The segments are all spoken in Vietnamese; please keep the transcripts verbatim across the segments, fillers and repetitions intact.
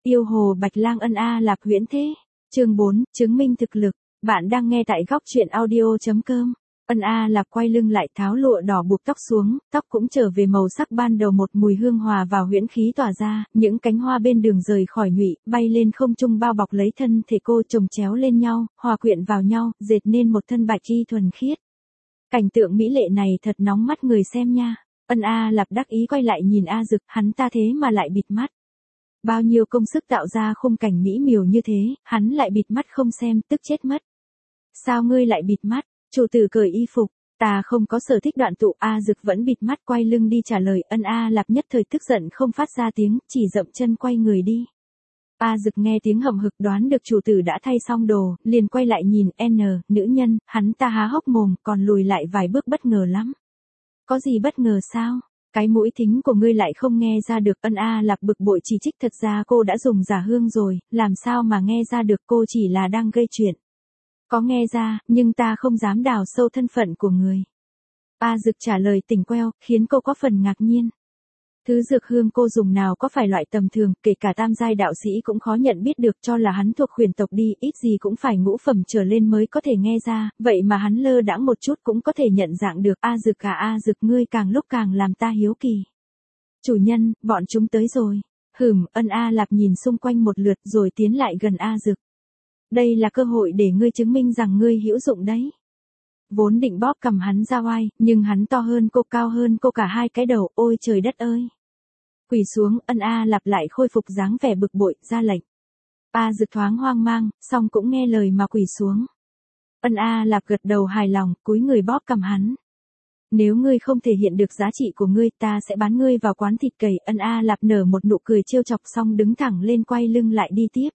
Yêu hồ Bạch Lang ân A Lạp huyễn thế. Chương bốn, chứng minh thực lực. Bạn đang nghe tại góc truyện audio chấm com. Ân A Lạp quay lưng lại tháo lụa đỏ buộc tóc xuống, tóc cũng trở về màu sắc ban đầu, một mùi hương hòa vào huyễn khí tỏa ra, những cánh hoa bên đường rời khỏi nhụy, bay lên không trung bao bọc lấy thân thể cô, chồng chéo lên nhau, hòa quyện vào nhau, dệt nên một thân bạch y thuần khiết. Cảnh tượng mỹ lệ này thật nóng mắt người xem nha. Ân A Lạp đắc ý quay lại nhìn A Dực, hắn ta thế mà lại bịt mắt. Bao nhiêu công sức tạo ra khung cảnh mỹ miều như thế, hắn lại bịt mắt không xem, tức chết mất. Sao ngươi lại bịt mắt? Chủ tử cởi y phục. Ta không có sở thích đoạn tụ. A Dực vẫn bịt mắt quay lưng đi trả lời. Ân A Lạp nhất thời tức giận không phát ra tiếng, chỉ dậm chân quay người đi. A Dực nghe tiếng hậm hực đoán được chủ tử đã thay xong đồ, liền quay lại nhìn N, nữ nhân, hắn ta há hốc mồm, còn lùi lại vài bước bất ngờ lắm. Có gì bất ngờ sao? Cái mũi thính của ngươi lại không nghe ra được. Ân A Lạp bực bội chỉ trích, thật ra cô đã dùng giả hương rồi, làm sao mà nghe ra được, cô chỉ là đang gây chuyện. Có nghe ra, nhưng ta không dám đào sâu thân phận của người. A Dực trả lời tỉnh queo, khiến cô có phần ngạc nhiên. Thứ dược hương cô dùng nào có phải loại tầm thường, kể cả tam giai đạo sĩ cũng khó nhận biết được, cho là hắn thuộc huyền tộc đi, ít gì cũng phải ngũ phẩm trở lên mới có thể nghe ra, vậy mà hắn lơ đãng một chút cũng có thể nhận dạng được. A Dực à A Dực, ngươi càng lúc càng làm ta hiếu kỳ. Chủ nhân, bọn chúng tới rồi. Hửm. Ân A Lạp nhìn xung quanh một lượt rồi tiến lại gần A Dực. Đây là cơ hội để ngươi chứng minh rằng ngươi hữu dụng đấy. Vốn định bóp cầm hắn ra oai, nhưng hắn to hơn cô, cao hơn cô cả hai cái đầu, ôi trời đất ơi. Quỳ xuống. Ân A Lạp lại khôi phục dáng vẻ bực bội, ra lệnh. A Dực thoáng hoang mang, song cũng nghe lời mà quỳ xuống. Ân A Lạp gật đầu hài lòng, cúi người bóp cầm hắn. Nếu ngươi không thể hiện được giá trị của ngươi, ta sẽ bán ngươi vào quán thịt cầy. Ân A Lạp nở một nụ cười trêu chọc xong đứng thẳng lên quay lưng lại đi tiếp.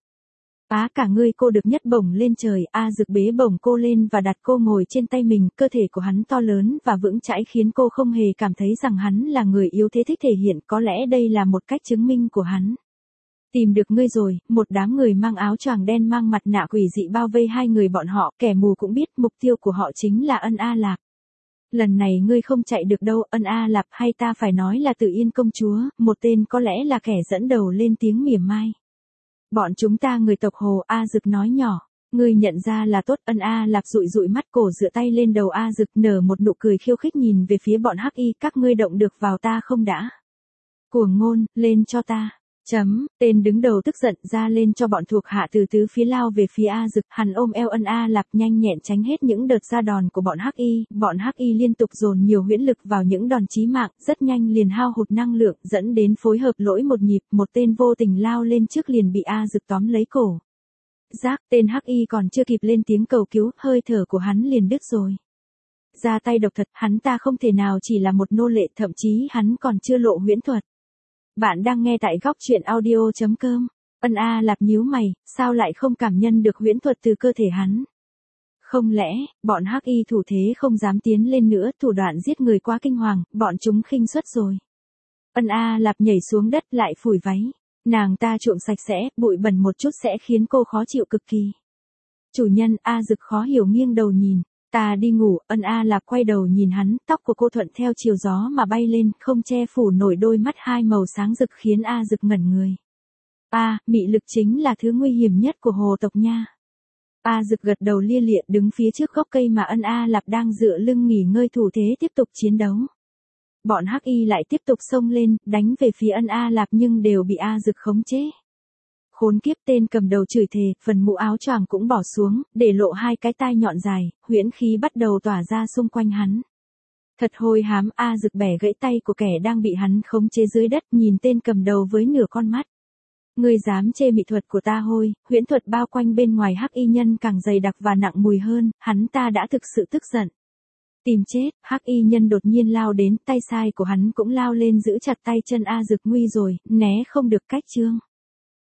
Á cả ngươi, cô được nhất bổng lên trời. A Dực bế bổng cô lên và đặt cô ngồi trên tay mình, cơ thể của hắn to lớn và vững chãi khiến cô không hề cảm thấy rằng hắn là người yếu thế thích thể hiện, có lẽ đây là một cách chứng minh của hắn. Tìm được ngươi rồi. Một đám người mang áo choàng đen mang mặt nạ quỷ dị bao vây hai người bọn họ, kẻ mù cũng biết mục tiêu của họ chính là Ân A Lạp. Lần này ngươi không chạy được đâu. Ân A Lạp, hay ta phải nói là Tử Yên công chúa, một tên có lẽ là kẻ dẫn đầu lên tiếng mỉa mai. Bọn chúng ta người tộc Hồ. A Dực nói nhỏ. Ngươi nhận ra là tốt. Ân A Lạp dụi dụi mắt, cổ dựa tay lên đầu A Dực, nở một nụ cười khiêu khích nhìn về phía bọn hắc y. Các ngươi động được vào ta không đã? Cuồng ngôn, lên cho ta. Chấm. Tên đứng đầu tức giận, ra lên cho bọn thuộc hạ từ tứ phía lao về phía A Dực. Hắn ôm eo Ân A Lạp nhanh nhẹn tránh hết những đợt ra đòn của bọn hắc y. Bọn hắc y liên tục dồn nhiều huyễn lực vào những đòn chí mạng, rất nhanh liền hao hụt năng lượng, dẫn đến phối hợp lỗi một nhịp. Một tên vô tình lao lên trước liền bị A Dực tóm lấy cổ. Giác. Tên hắc y còn chưa kịp lên tiếng cầu cứu, hơi thở của hắn liền đứt rồi. Ra tay độc thật, hắn ta không thể nào chỉ là một nô lệ, thậm chí hắn còn chưa lộ huyễn thuật. Bạn đang nghe tại góc truyện audio chấm com. Ân A Lạp nhíu mày, sao lại không cảm nhận được huyễn thuật từ cơ thể hắn? Không lẽ, bọn hắc y thủ thế không dám tiến lên nữa, thủ đoạn giết người quá kinh hoàng, bọn chúng khinh suất rồi. Ân A Lạp nhảy xuống đất lại phủi váy. Nàng ta trụm sạch sẽ, bụi bẩn một chút sẽ khiến cô khó chịu cực kỳ. Chủ nhân. A Dực khó hiểu nghiêng đầu nhìn. Ta đi ngủ. Ân A Lạp quay đầu nhìn hắn, tóc của cô thuận theo chiều gió mà bay lên, không che phủ nổi đôi mắt hai màu sáng rực khiến A Dực ngẩn người. A, mị lực chính là thứ nguy hiểm nhất của hồ tộc nha. A Dực gật đầu lia lịa, đứng phía trước gốc cây mà Ân A Lạp đang dựa lưng nghỉ ngơi, thủ thế tiếp tục chiến đấu. Bọn hắc y lại tiếp tục xông lên, đánh về phía Ân A Lạp nhưng đều bị A Dực khống chế. Khốn kiếp, tên cầm đầu chửi thề, phần mũ áo choàng cũng bỏ xuống, để lộ hai cái tai nhọn dài, huyễn khí bắt đầu tỏa ra xung quanh hắn. Thật hôi hám. A Dực bẻ gãy tay của kẻ đang bị hắn khống chế dưới đất, nhìn tên cầm đầu với nửa con mắt. Ngươi dám chê mỹ thuật của ta hôi? Huyễn thuật bao quanh bên ngoài hắc y nhân càng dày đặc và nặng mùi hơn, hắn ta đã thực sự tức giận. Tìm chết. Hắc y nhân đột nhiên lao đến, tay sai của hắn cũng lao lên giữ chặt tay chân A Dực. Nguy rồi, né không được cách chương.